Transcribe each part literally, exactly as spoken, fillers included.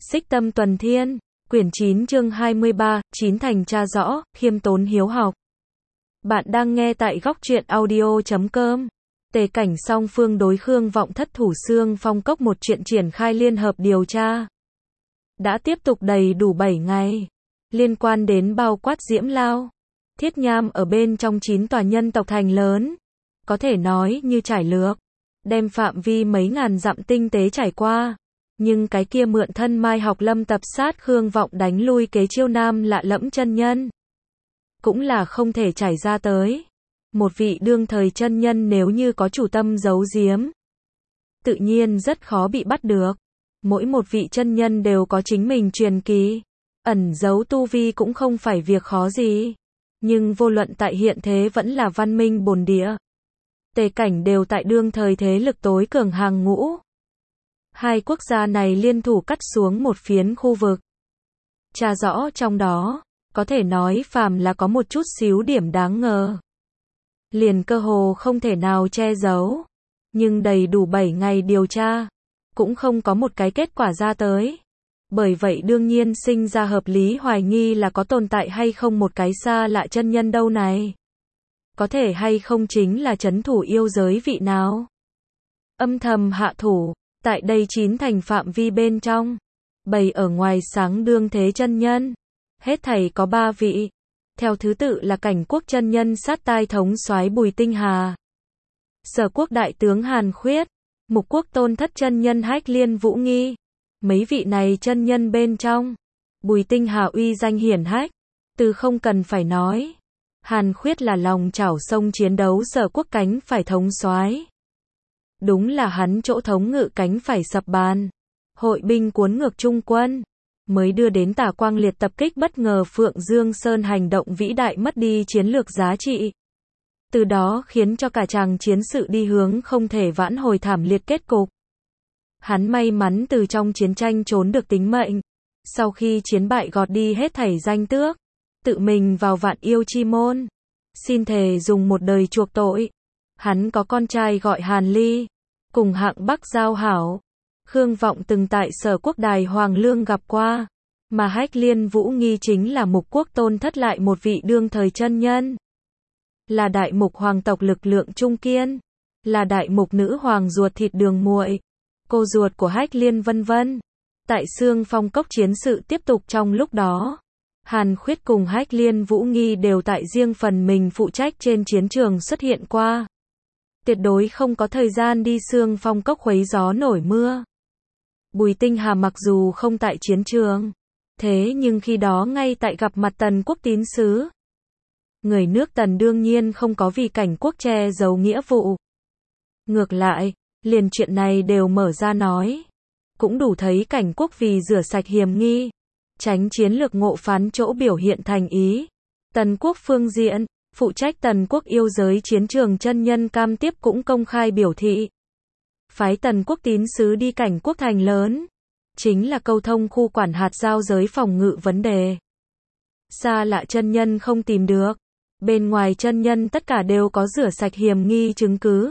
Xích Tâm Tuần Thiên, quyển chín chương hai mươi ba, chín thành tra rõ, khiêm tốn hiếu học. Bạn đang nghe tại góc truyện audio chấm com. Tề cảnh song phương đối Khương Vọng thất thủ Xương Phong Cốc một chuyện triển khai liên hợp điều tra. Đã tiếp tục đầy đủ bảy ngày. Liên quan đến bao quát Diễm Lao, Thiết Nham ở bên trong chín tòa nhân tộc thành lớn. Có thể nói như trải lược. Đem phạm vi mấy ngàn dặm tinh tế trải qua. Nhưng cái kia mượn thân Mai Học Lâm tập sát Khương Vọng đánh lui kế chiêu nam lạ lẫm chân nhân. Cũng là không thể trải ra tới. Một vị đương thời chân nhân nếu như có chủ tâm giấu giếm, tự nhiên rất khó bị bắt được. Mỗi một vị chân nhân đều có chính mình truyền kỳ. Ẩn giấu tu vi cũng không phải việc khó gì. Nhưng vô luận tại hiện thế vẫn là văn minh bồn địa. Tề cảnh đều tại đương thời thế lực tối cường hàng ngũ. Hai quốc gia này liên thủ cắt xuống một phiến khu vực. Tra rõ trong đó, có thể nói phàm là có một chút xíu điểm đáng ngờ. Liền cơ hồ không thể nào che giấu. Nhưng đầy đủ bảy ngày điều tra, cũng không có một cái kết quả ra tới. Bởi vậy đương nhiên sinh ra hợp lý hoài nghi là có tồn tại hay không một cái xa lạ chân nhân đâu này. Có thể hay không chính là trấn thủ yêu giới vị nào. Âm thầm hạ thủ. Tại đây chín thành phạm vi bên trong, bày ở ngoài sáng đương thế chân nhân, hết thảy có ba vị, theo thứ tự là Cảnh Quốc chân nhân sát tai thống soái Bùi Tinh Hà, Sở Quốc đại tướng Hàn Khuyết, Mục Quốc tôn thất chân nhân Hách Liên Vũ Nghi. Mấy vị này chân nhân bên trong, Bùi Tinh Hà uy danh hiển hách, từ không cần phải nói. Hàn Khuyết là lòng chảo sông chiến đấu Sở Quốc cánh phải thống soái. Đúng là hắn chỗ thống ngự cánh phải sập bàn. Hội binh cuốn ngược Trung quân. Mới đưa đến Tả Quang Liệt tập kích bất ngờ Phượng Dương Sơn hành động vĩ đại mất đi chiến lược giá trị. Từ đó khiến cho cả chàng chiến sự đi hướng không thể vãn hồi thảm liệt kết cục. Hắn may mắn từ trong chiến tranh trốn được tính mệnh. Sau khi chiến bại gọt đi hết thảy danh tước. Tự mình vào Vạn Yêu Chi Môn. Xin thề dùng một đời chuộc tội. Hắn có con trai gọi Hàn Ly. Cùng hạng Bắc giao hảo. Khương Vọng từng tại Sở Quốc đài Hoàng Lương gặp qua. Mà Hách Liên Vũ Nghi chính là Mục Quốc tôn thất lại một vị đương thời chân nhân. Là đại mục hoàng tộc lực lượng trung kiên. Là đại mục nữ hoàng ruột thịt Đường Muội. Cô ruột của Hách Liên vân vân. Tại Xương Phong Cốc chiến sự tiếp tục trong lúc đó. Hàn Khuyết cùng Hách Liên Vũ Nghi đều tại riêng phần mình phụ trách trên chiến trường xuất hiện qua. Tuyệt đối không có thời gian đi Xương Phong Cốc khuấy gió nổi mưa. Bùi Tinh Hà mặc dù không tại chiến trường, thế nhưng khi đó ngay tại gặp mặt Tần Quốc tín sứ. Người nước Tần đương nhiên không có vì Cảnh Quốc che giấu nghĩa vụ. Ngược lại, liền chuyện này đều mở ra nói. Cũng đủ thấy Cảnh Quốc vì rửa sạch hiềm nghi, tránh chiến lược ngộ phán chỗ biểu hiện thành ý. Tần Quốc phương diện, phụ trách Tần Quốc yêu giới chiến trường chân nhân cam tiếp cũng công khai biểu thị. Phái Tần Quốc tín sứ đi Cảnh Quốc thành lớn. Chính là câu thông khu quản hạt giao giới phòng ngự vấn đề. Xa lạ chân nhân không tìm được. Bên ngoài chân nhân tất cả đều có rửa sạch hiềm nghi chứng cứ.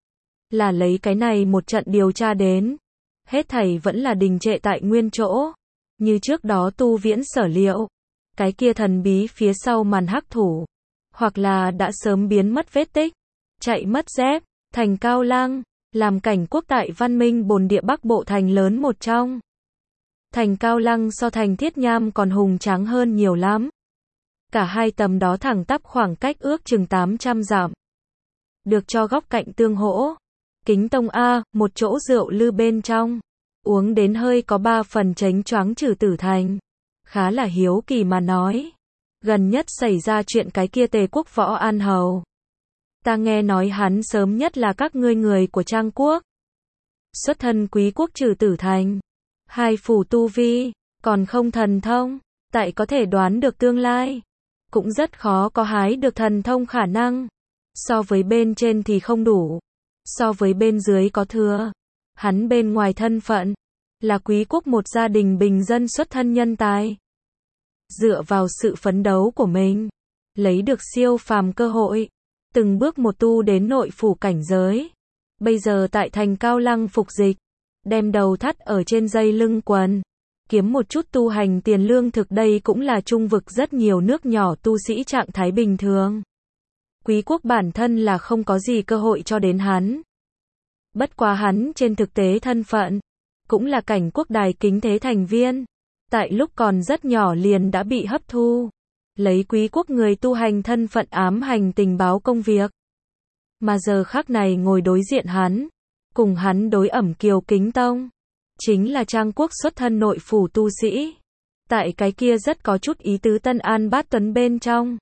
Là lấy cái này một trận điều tra đến. Hết thảy vẫn là đình trệ tại nguyên chỗ. Như trước đó Tu Viễn sở liệu. Cái kia thần bí phía sau màn hắc thủ. Hoặc là đã sớm biến mất vết tích, chạy mất dép, thành Cao Lăng, làm Cảnh Quốc tại văn minh bồn địa Bắc Bộ thành lớn một trong. Thành Cao Lăng so thành Thiết Nham còn hùng tráng hơn nhiều lắm. Cả hai tầm đó thẳng tắp khoảng cách ước chừng tám trăm dặm. Được cho góc cạnh tương hỗ. Kính Tông A, một chỗ rượu lư bên trong. Uống đến hơi có ba phần chánh choáng trừ tử thành. Khá là hiếu kỳ mà nói. Gần nhất xảy ra chuyện cái kia Tề Quốc Võ An Hầu. Ta nghe nói hắn sớm nhất là các ngươi người của Trang Quốc. Xuất thân Quý Quốc trừ tử thành. Hai phủ tu vi, còn không thần thông. Tại có thể đoán được tương lai. Cũng rất khó có hái được thần thông khả năng. So với bên trên thì không đủ. So với bên dưới có thừa. Hắn bên ngoài thân phận. Là Quý Quốc một gia đình bình dân xuất thân nhân tài. Dựa vào sự phấn đấu của mình, lấy được siêu phàm cơ hội, từng bước một tu đến nội phủ cảnh giới. Bây giờ tại thành Cao Lăng phục dịch, đem đầu thắt ở trên dây lưng quần, kiếm một chút tu hành tiền lương thực, đây cũng là trung vực rất nhiều nước nhỏ tu sĩ trạng thái bình thường. Quý quốc bản thân là không có gì cơ hội cho đến hắn. Bất quá hắn trên thực tế thân phận, cũng là cảnh quốc đài kính thế thành viên. Tại lúc còn rất nhỏ liền đã bị hấp thu. Lấy quý quốc người tu hành thân phận ám hành tình báo công việc. Mà giờ khắc này ngồi đối diện hắn, cùng hắn đối ẩm Kiều Kính Tông. Chính là Trang quốc xuất thân nội phủ tu sĩ. Tại cái kia rất có chút ý tứ Tân An Bát Tuấn bên trong.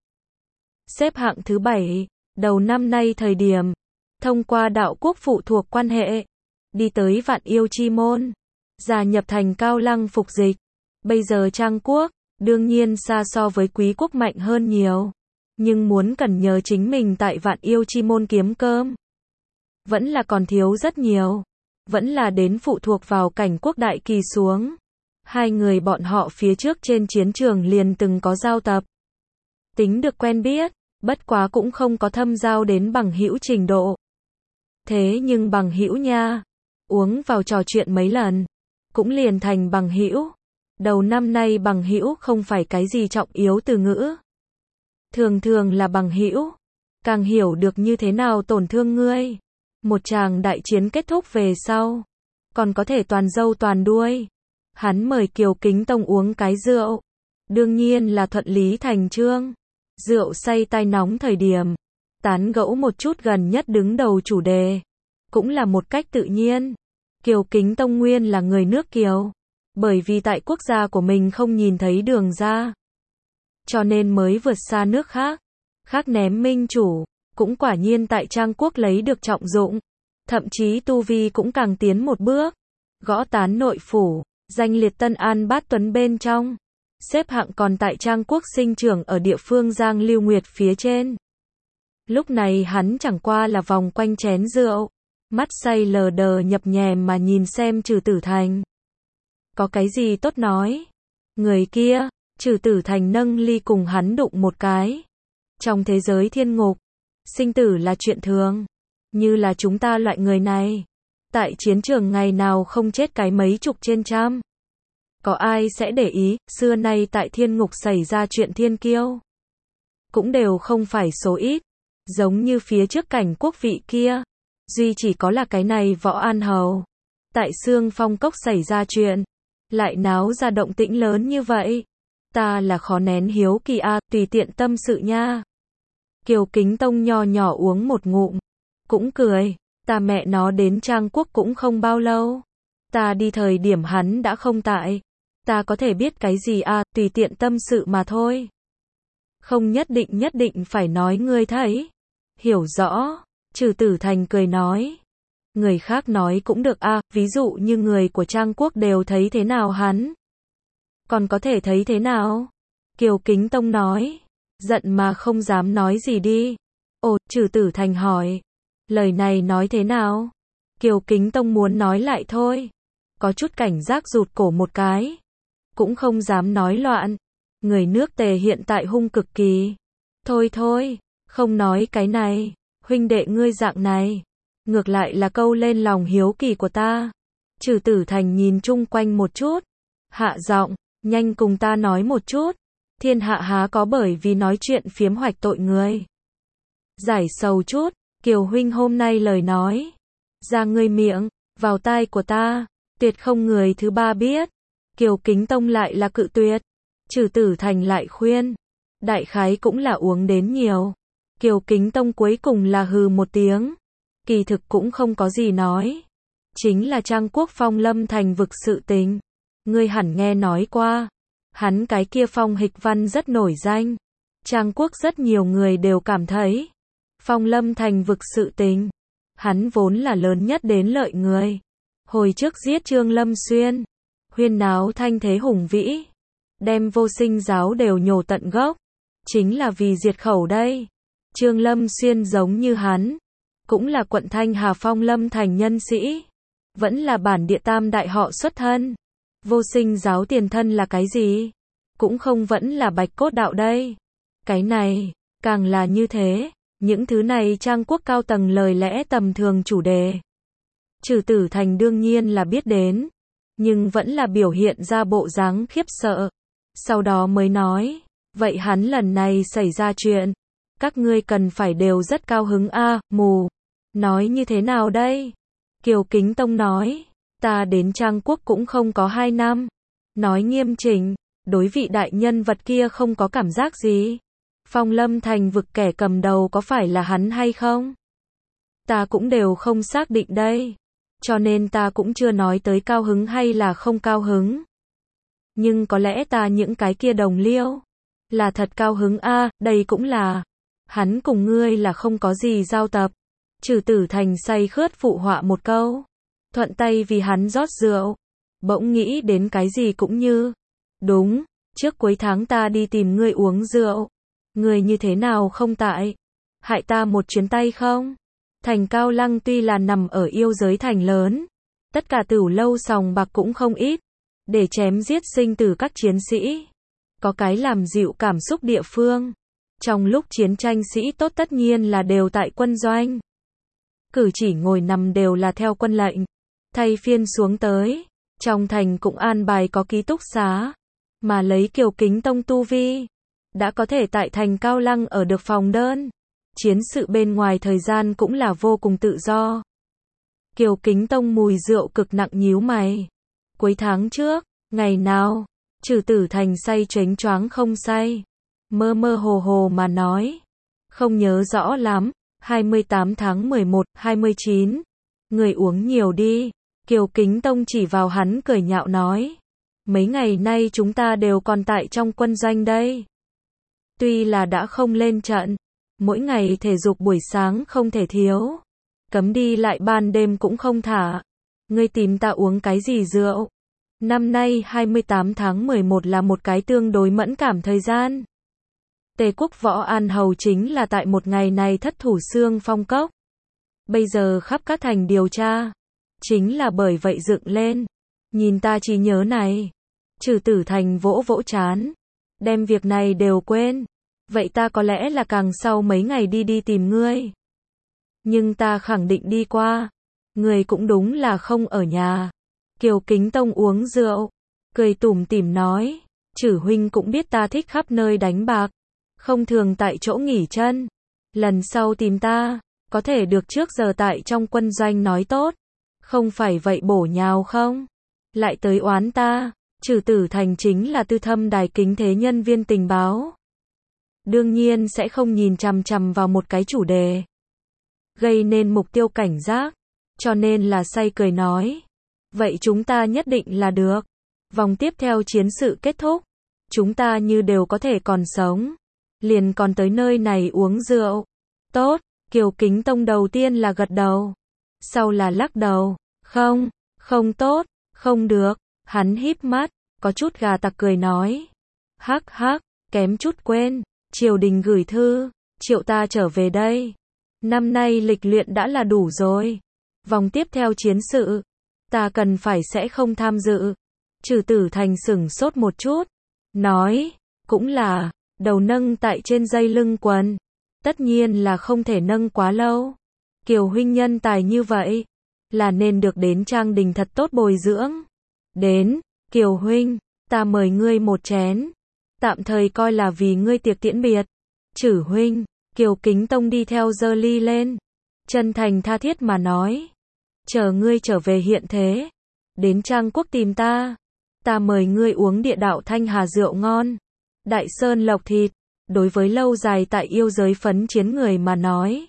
Xếp hạng thứ bảy, đầu năm nay thời điểm, thông qua đạo quốc phụ thuộc quan hệ, đi tới Vạn Yêu Chi Môn, gia nhập thành Cao Lăng phục dịch. Bây giờ Trang quốc, đương nhiên xa so với quý quốc mạnh hơn nhiều. Nhưng muốn cần nhờ chính mình tại Vạn Yêu Chi Môn kiếm cơm, vẫn là còn thiếu rất nhiều. Vẫn là đến phụ thuộc vào cảnh quốc đại kỳ xuống. Hai người bọn họ phía trước trên chiến trường liền từng có giao tập. Tính được quen biết, bất quá cũng không có thâm giao đến bằng hữu trình độ. Thế nhưng bằng hữu nha, uống vào trò chuyện mấy lần, cũng liền thành bằng hữu. Đầu năm nay bằng hữu không phải cái gì trọng yếu từ ngữ. Thường thường là bằng hữu, càng hiểu được như thế nào tổn thương ngươi. Một tràng đại chiến kết thúc về sau, còn có thể toàn dâu toàn đuôi. Hắn mời Kiều Kính Tông uống cái rượu, đương nhiên là thuận lý thành chương. Rượu say tai nóng thời điểm, tán gẫu một chút gần nhất đứng đầu chủ đề, cũng là một cách tự nhiên. Kiều Kính Tông nguyên là người nước Kiều, bởi vì tại quốc gia của mình không nhìn thấy đường ra, cho nên mới vượt xa nước khác, khác ném minh chủ, cũng quả nhiên tại Trang quốc lấy được trọng dụng, thậm chí tu vi cũng càng tiến một bước, gõ tán nội phủ, danh liệt Tân An Bát Tuấn bên trong, xếp hạng còn tại Trang quốc sinh trưởng ở địa phương Giang Lưu Nguyệt phía trên. Lúc này hắn chẳng qua là vòng quanh chén rượu, mắt say lờ đờ nhập nhèm mà nhìn xem Trừ Tử Thành. Có cái gì tốt nói? Người kia, Trừ Tử Thành nâng ly cùng hắn đụng một cái. Trong thế giới thiên ngục, sinh tử là chuyện thường. Như là chúng ta loại người này, tại chiến trường ngày nào không chết cái mấy chục trên trăm. Có ai sẽ để ý, xưa nay tại thiên ngục xảy ra chuyện thiên kiêu, cũng đều không phải số ít. Giống như phía trước cảnh quốc vị kia, duy chỉ có là cái này Võ An Hầu. Tại Sương Phong Cốc xảy ra chuyện, lại náo ra động tĩnh lớn như vậy. Ta là khó nén hiếu kỳ a, à, tùy tiện tâm sự nha. Kiều Kính Tông nho nhỏ uống một ngụm, cũng cười, ta mẹ nó đến Trang quốc cũng không bao lâu. Ta đi thời điểm hắn đã không tại. Ta có thể biết cái gì à, tùy tiện tâm sự mà thôi. Không nhất định nhất định phải nói ngươi thấy. Hiểu rõ, Trừ Tử Thành cười nói. Người khác nói cũng được à, ví dụ như người của Trang quốc đều thấy thế nào hắn. Còn có thể thấy thế nào? Kiều Kính Tông nói. Giận mà không dám nói gì đi. Ồ, Trừ Tử Thành hỏi. Lời này nói thế nào? Kiều Kính Tông muốn nói lại thôi. Có chút cảnh giác rụt cổ một cái. Cũng không dám nói loạn. Người nước Tề hiện tại hung cực kỳ. Thôi thôi, không nói cái này. Huynh đệ ngươi dạng này, ngược lại là câu lên lòng hiếu kỳ của ta. Trừ Tử Thành nhìn chung quanh một chút. Hạ giọng, nhanh cùng ta nói một chút. Thiên hạ há có bởi vì nói chuyện phiếm hoạch tội người. Giải sầu chút, Kiều huynh hôm nay lời nói ra ngươi miệng, vào tai của ta, tuyệt không người thứ ba biết. Kiều Kính Tông lại là cự tuyệt. Trừ Tử Thành lại khuyên. Đại khái cũng là uống đến nhiều. Kiều Kính Tông cuối cùng là hừ một tiếng. Kỳ thực cũng không có gì nói. Chính là Trang quốc Phong Lâm Thành vực sự tình. Ngươi hẳn nghe nói qua. Hắn cái kia phong hịch văn rất nổi danh. Trang quốc rất nhiều người đều cảm thấy. Phong Lâm Thành vực sự tình. Hắn vốn là lớn nhất đến lợi người. Hồi trước giết Trương Lâm Xuyên. Huyên náo thanh thế hùng vĩ. Đem vô sinh giáo đều nhổ tận gốc. Chính là vì diệt khẩu đây. Trương Lâm Xuyên giống như hắn. Cũng là quận Thanh Hà Phong Lâm Thành nhân sĩ. Vẫn là bản địa tam đại họ xuất thân. Vô sinh giáo tiền thân là cái gì? Cũng không vẫn là Bạch Cốt đạo đây. Cái này, càng là như thế. Những thứ này Trang quốc cao tầng lời lẽ tầm thường chủ đề. Trừ Tử Thành đương nhiên là biết đến. nhưng vẫn là biểu hiện ra bộ dáng khiếp sợ. Sau đó mới nói, vậy hắn lần này xảy ra chuyện, các ngươi cần phải đều rất cao hứng a, mù. Nói như thế nào đây? Kiều Kính Tông nói, ta đến Trang Quốc cũng không có hai năm. Nói nghiêm chỉnh, đối vị đại nhân vật kia không có cảm giác gì. Phong Lâm Thành vực kẻ cầm đầu có phải là hắn hay không? Ta cũng đều không xác định đây. Cho nên ta cũng chưa nói tới cao hứng hay là không cao hứng. Nhưng có lẽ ta những cái kia đồng liêu là thật cao hứng a, đây cũng là. Hắn cùng ngươi là không có gì giao tập. Trừ Tử Thành say khướt phụ họa một câu. Thuận tay vì hắn rót rượu. Bỗng nghĩ đến cái gì cũng như. Đúng, trước cuối tháng ta đi tìm ngươi uống rượu. Ngươi như thế nào không tại? Hại ta một chuyến tay không? Thành Cao Lăng tuy là nằm ở yêu giới thành lớn. Tất cả tửu lâu sòng bạc cũng không ít. Để chém giết sinh tử các chiến sĩ. Có cái làm dịu cảm xúc địa phương. Trong lúc chiến tranh sĩ tốt tất nhiên là đều tại quân doanh. Cử chỉ ngồi nằm đều là theo quân lệnh. Thay phiên xuống tới. Trong thành cũng an bài có ký túc xá. Mà lấy Kiều Kính Tông tu vi. Đã có thể tại thành Cao Lăng ở được phòng đơn. Chiến sự bên ngoài thời gian cũng là vô cùng tự do. Kiều Kính Tông mùi rượu cực nặng nhíu mày. Cuối tháng trước, ngày nào, Trừ Tử Thành say choáng choáng không say. Mơ mơ hồ hồ mà nói. Không nhớ rõ lắm, hai mươi tám tháng mười một, hai mươi chín. Người uống nhiều đi. Kiều Kính Tông chỉ vào hắn cười nhạo nói. Mấy ngày nay chúng ta đều còn tại trong quân doanh đây. Tuy là đã không lên trận. Mỗi ngày thể dục buổi sáng không thể thiếu. Cấm đi lại ban đêm cũng không thả. Ngươi tìm ta uống cái gì rượu? Năm nay hai mươi tám tháng mười một là một cái tương đối mẫn cảm thời gian. Tề quốc Võ An Hầu chính là tại một ngày này thất thủ xương phong cốc. Bây giờ khắp các thành điều tra. Chính là bởi vậy dựng lên. Nhìn ta chỉ nhớ này. Trừ Tử Thành vỗ vỗ chán. Đem việc này đều quên. Vậy ta có lẽ là càng sau mấy ngày đi đi tìm ngươi. Nhưng ta khẳng định đi qua. Ngươi cũng đúng là không ở nhà. Kiều Kính Tông uống rượu. Cười tủm tỉm nói. Chử huynh cũng biết ta thích khắp nơi đánh bạc. Không thường tại chỗ nghỉ chân. Lần sau tìm ta. Có thể được trước giờ tại trong quân doanh nói tốt. Không phải vậy bổ nhào không? Lại tới oán ta. Trừ Tử Thành chính là tư thâm đài kính thế nhân viên tình báo. Đương nhiên sẽ không nhìn chằm chằm vào một cái chủ đề. Gây nên mục tiêu cảnh giác. Cho nên là say cười nói. Vậy chúng ta nhất định là được. Vòng tiếp theo chiến sự kết thúc. Chúng ta như đều có thể còn sống. Liền còn tới nơi này uống rượu. Tốt, Kiều Kính Tông đầu tiên là gật đầu. Sau là lắc đầu. Không, không tốt, không được. Hắn híp mắt, có chút gà tặc cười nói. Hắc hắc, kém chút quên. Triều đình gửi thư, triệu ta trở về đây. Năm nay lịch luyện đã là đủ rồi. Vòng tiếp theo chiến sự, ta cần phải sẽ không tham dự. Trừ Tử Thành sửng sốt một chút. Nói, cũng là, đầu nâng tại trên dây lưng quần. Tất nhiên là không thể nâng quá lâu. Kiều huynh nhân tài như vậy, là nên được đến Trang Đình thật tốt bồi dưỡng. Đến, Kiều huynh, ta mời ngươi một chén. Tạm thời coi là vì ngươi tiệc tiễn biệt. Chử huynh, Kiều Kính Tông đi theo giơ ly lên. Chân thành tha thiết mà nói. Chờ ngươi trở về hiện thế. Đến Trang Quốc tìm ta. Ta mời ngươi uống địa đạo Thanh Hà rượu ngon. Đại Sơn lộc thịt. Đối với lâu dài tại yêu giới phấn chiến người mà nói.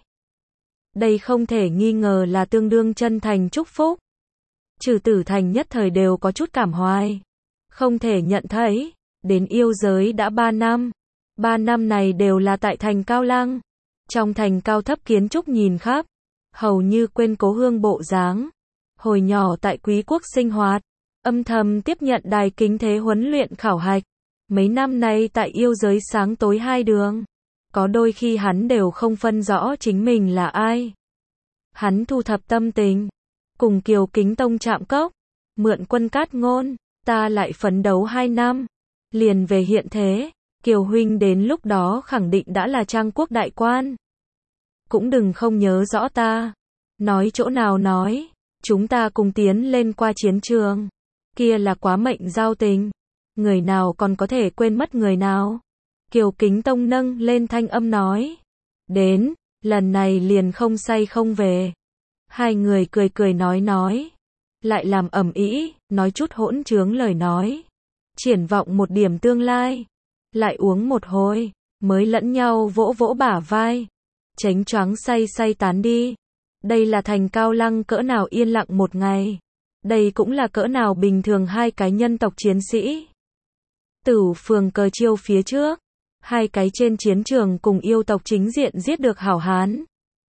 Đây không thể nghi ngờ là tương đương chân thành chúc phúc. Trừ Tử Thành nhất thời đều có chút cảm hoài. Không thể nhận thấy. Đến yêu giới đã ba năm. Ba năm này đều là tại thành Cao Lăng. Trong thành cao thấp kiến trúc nhìn khắp. Hầu như quên cố hương bộ dáng. Hồi nhỏ tại quý quốc sinh hoạt. Âm thầm tiếp nhận đài kính thế huấn luyện khảo hạch. Mấy năm nay tại yêu giới sáng tối hai đường. Có đôi khi hắn đều không phân rõ chính mình là ai. Hắn thu thập tâm tình. Cùng Kiều Kính Tông chạm cốc. Mượn quân cát ngôn. Ta lại phấn đấu hai năm. Liền về hiện thế. Kiều huynh đến lúc đó khẳng định đã là Trang Quốc đại quan. Cũng đừng không nhớ rõ ta. Nói chỗ nào nói. Chúng ta cùng tiến lên qua chiến trường. Kia là quá mệnh giao tình. Người nào còn có thể quên mất người nào? Kiều Kính Tông nâng lên thanh âm nói. Đến, lần này liền không say không về. Hai người cười cười nói nói. Lại làm ầm ĩ, nói chút hỗn trướng lời nói. Triển vọng một điểm tương lai. Lại uống một hồi, mới lẫn nhau vỗ vỗ bả vai. Chánh choáng say say tán đi. Đây là thành Cao Lăng cỡ nào yên lặng một ngày. Đây cũng là cỡ nào bình thường hai cái nhân tộc chiến sĩ. Tửu phường cờ chiêu phía trước. Hai cái trên chiến trường cùng yêu tộc chính diện giết được hảo hán.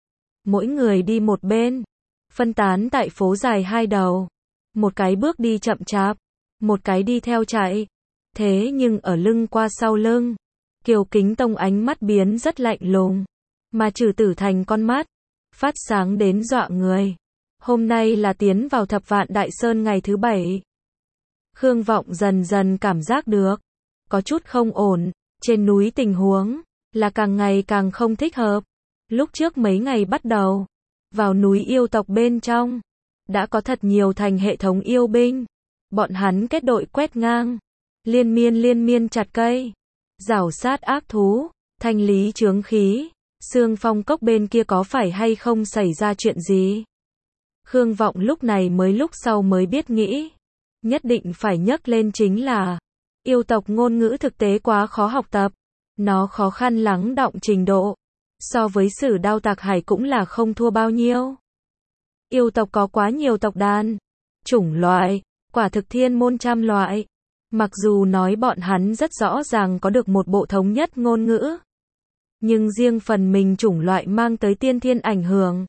Mỗi người đi một bên. Phân tán tại phố dài hai đầu. Một cái bước đi chậm chạp. Một cái đi theo chạy. Thế nhưng ở lưng qua sau lưng. Kiều Kính Tông ánh mắt biến rất lạnh lùng. Mà Trừ Tử Thành con mắt. Phát sáng đến dọa người. Hôm nay là tiến vào thập vạn đại sơn ngày thứ bảy. Khương Vọng dần dần cảm giác được. Có chút không ổn. Trên núi tình huống. Là càng ngày càng không thích hợp. Lúc trước mấy ngày bắt đầu. Vào núi yêu tộc bên trong. Đã có thật nhiều thành hệ thống yêu binh. Bọn hắn kết đội quét ngang. Liên miên liên miên chặt cây. Rảo sát ác thú. Thanh lý chướng khí. Sương Phong Cốc bên kia có phải hay không xảy ra chuyện gì? Khương Vọng lúc này mới lúc sau mới biết nghĩ. Nhất định phải nhắc lên chính là. Yêu tộc ngôn ngữ thực tế quá khó học tập. Nó khó khăn lắng đọng trình độ. So với Sử Đao Tạc Hải cũng là không thua bao nhiêu. Yêu tộc có quá nhiều tộc đàn. Chủng loại. Quả thực thiên môn trăm loại. Mặc dù nói bọn hắn rất rõ ràng có được một bộ thống nhất ngôn ngữ. Nhưng riêng phần mình chủng loại mang tới tiên thiên ảnh hưởng.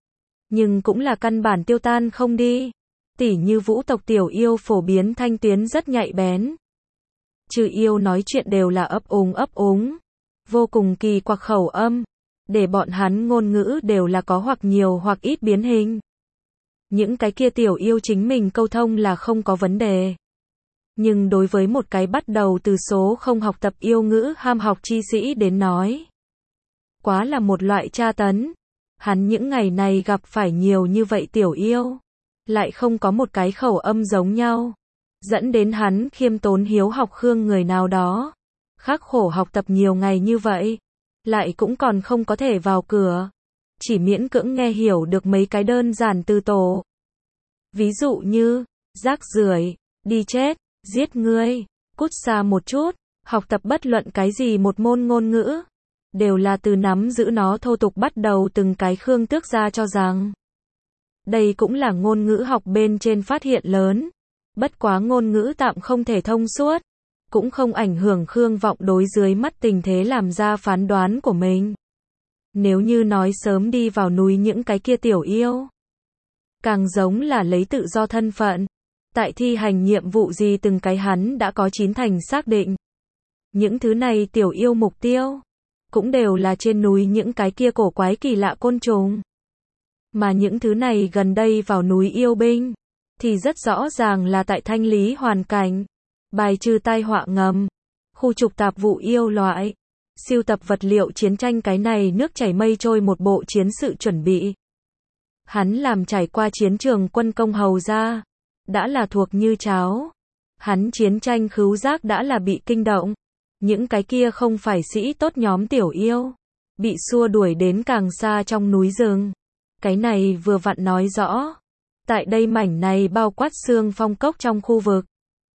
Nhưng cũng là căn bản tiêu tan không đi. Tỉ như vũ tộc tiểu yêu phổ biến thanh tuyến rất nhạy bén. Trừ yêu nói chuyện đều là ấp úng ấp úng. Vô cùng kỳ quặc khẩu âm. Để bọn hắn ngôn ngữ đều là có hoặc nhiều hoặc ít biến hình. Những cái kia tiểu yêu chính mình câu thông là không có vấn đề. Nhưng đối với một cái bắt đầu từ số không học tập yêu ngữ ham học chi sĩ đến nói. Quá là một loại tra tấn. Hắn những ngày này gặp phải nhiều như vậy tiểu yêu. Lại không có một cái khẩu âm giống nhau. Dẫn đến hắn khiêm tốn hiếu học Khương người nào đó. Khắc khổ học tập nhiều ngày như vậy. Lại cũng còn không có thể vào cửa. Chỉ miễn cưỡng nghe hiểu được mấy cái đơn giản từ tổ. Ví dụ như, rác rưởi, đi chết, giết ngươi, cút xa một chút, học tập bất luận cái gì một môn ngôn ngữ. Đều là từ nắm giữ nó thô tục bắt đầu từng cái Khương Tước gia cho rằng. Đây cũng là ngôn ngữ học bên trên phát hiện lớn. Bất quá ngôn ngữ tạm không thể thông suốt. Cũng không ảnh hưởng Khương Vọng đối dưới mắt tình thế làm ra phán đoán của mình. Nếu như nói sớm đi vào núi những cái kia tiểu yêu. Càng giống là lấy tự do thân phận. Tại thi hành nhiệm vụ gì từng cái hắn đã có chín thành xác định. Những thứ này tiểu yêu mục tiêu. Cũng đều là trên núi những cái kia cổ quái kỳ lạ côn trùng. Mà những thứ này gần đây vào núi yêu binh. Thì rất rõ ràng là tại thanh lý hoàn cảnh. Bài trừ tai họa ngầm. Khu trục tạp vụ yêu loại. Siêu tập vật liệu chiến tranh cái này nước chảy mây trôi một bộ chiến sự chuẩn bị. Hắn làm trải qua chiến trường quân công hầu ra. Đã là thuộc như cháo. Hắn chiến tranh khứu giác đã là bị kinh động. Những cái kia không phải sĩ tốt nhóm tiểu yêu. Bị xua đuổi đến càng xa trong núi rừng. Cái này vừa vặn nói rõ. Tại đây mảnh này bao quát Sương Phong Cốc trong khu vực.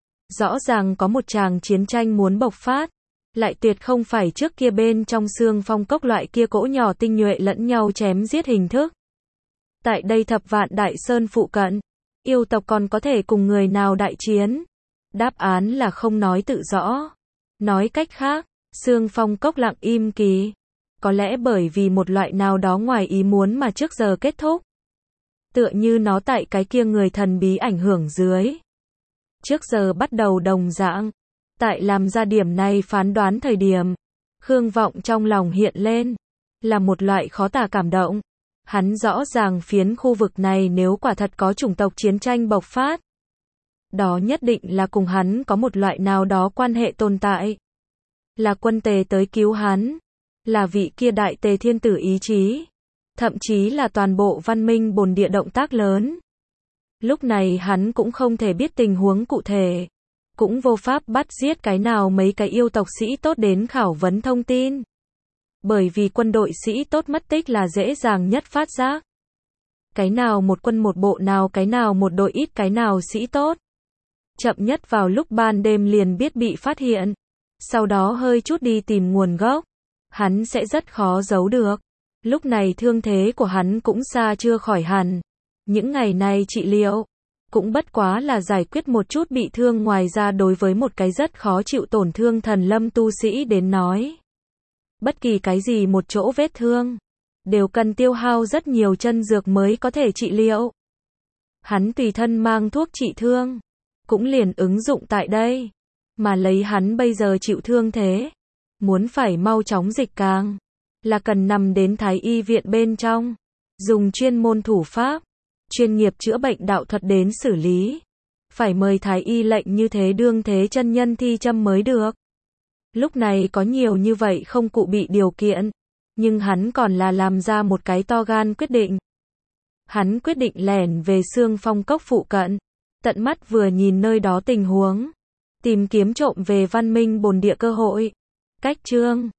Rõ ràng có một tràng chiến tranh muốn bộc phát. Lại tuyệt không phải trước kia bên trong Sương Phong Cốc loại kia cỗ nhỏ tinh nhuệ lẫn nhau chém giết hình thức. Tại đây thập vạn đại sơn phụ cận. Yêu tộc còn có thể cùng người nào đại chiến? Đáp án là không nói tự rõ. Nói cách khác, Sương Phong Cốc lặng im kỳ. Có lẽ bởi vì một loại nào đó ngoài ý muốn mà trước giờ kết thúc. Tựa như nó tại cái kia người thần bí ảnh hưởng dưới. Trước giờ bắt đầu đồng dạng. Tại làm ra điểm này phán đoán thời điểm. Khương Vọng trong lòng hiện lên. Là một loại khó tả cảm động. Hắn rõ ràng phiến khu vực này nếu quả thật có chủng tộc chiến tranh bộc phát. Đó nhất định là cùng hắn có một loại nào đó quan hệ tồn tại. Là quân tề tới cứu hắn. Là vị kia đại tề thiên tử ý chí. Thậm chí là toàn bộ văn minh bồn địa động tác lớn. Lúc này hắn cũng không thể biết tình huống cụ thể, cũng vô pháp bắt giết cái nào mấy cái yêu tộc sĩ tốt đến khảo vấn thông tin. Bởi vì quân đội sĩ tốt mất tích là dễ dàng nhất phát giác. Cái nào một quân một bộ nào cái nào một đội ít cái nào sĩ tốt. Chậm nhất vào lúc ban đêm liền biết bị phát hiện. Sau đó hơi chút đi tìm nguồn gốc. Hắn sẽ rất khó giấu được. Lúc này thương thế của hắn cũng xa chưa khỏi hẳn. Những ngày này trị liệu cũng bất quá là giải quyết một chút bị thương, ngoài ra đối với một cái rất khó chịu tổn thương thần lâm tu sĩ đến nói. Bất kỳ cái gì một chỗ vết thương đều cần tiêu hao rất nhiều chân dược mới có thể trị liệu. Hắn tùy thân mang thuốc trị thương, cũng liền ứng dụng tại đây. Mà lấy hắn bây giờ chịu thương thế, muốn phải mau chóng dịch càng, là cần nằm đến Thái y viện bên trong, dùng chuyên môn thủ pháp, chuyên nghiệp chữa bệnh đạo thuật đến xử lý. Phải mời Thái y lệnh như thế đương thế chân nhân thi châm mới được. Lúc này có nhiều như vậy không cụ bị điều kiện, nhưng hắn còn là làm ra một cái to gan quyết định. Hắn quyết định lẻn về Xương Phong Cốc phụ cận, tận mắt vừa nhìn nơi đó tình huống, tìm kiếm trộm về văn minh bồn địa cơ hội. Cách chương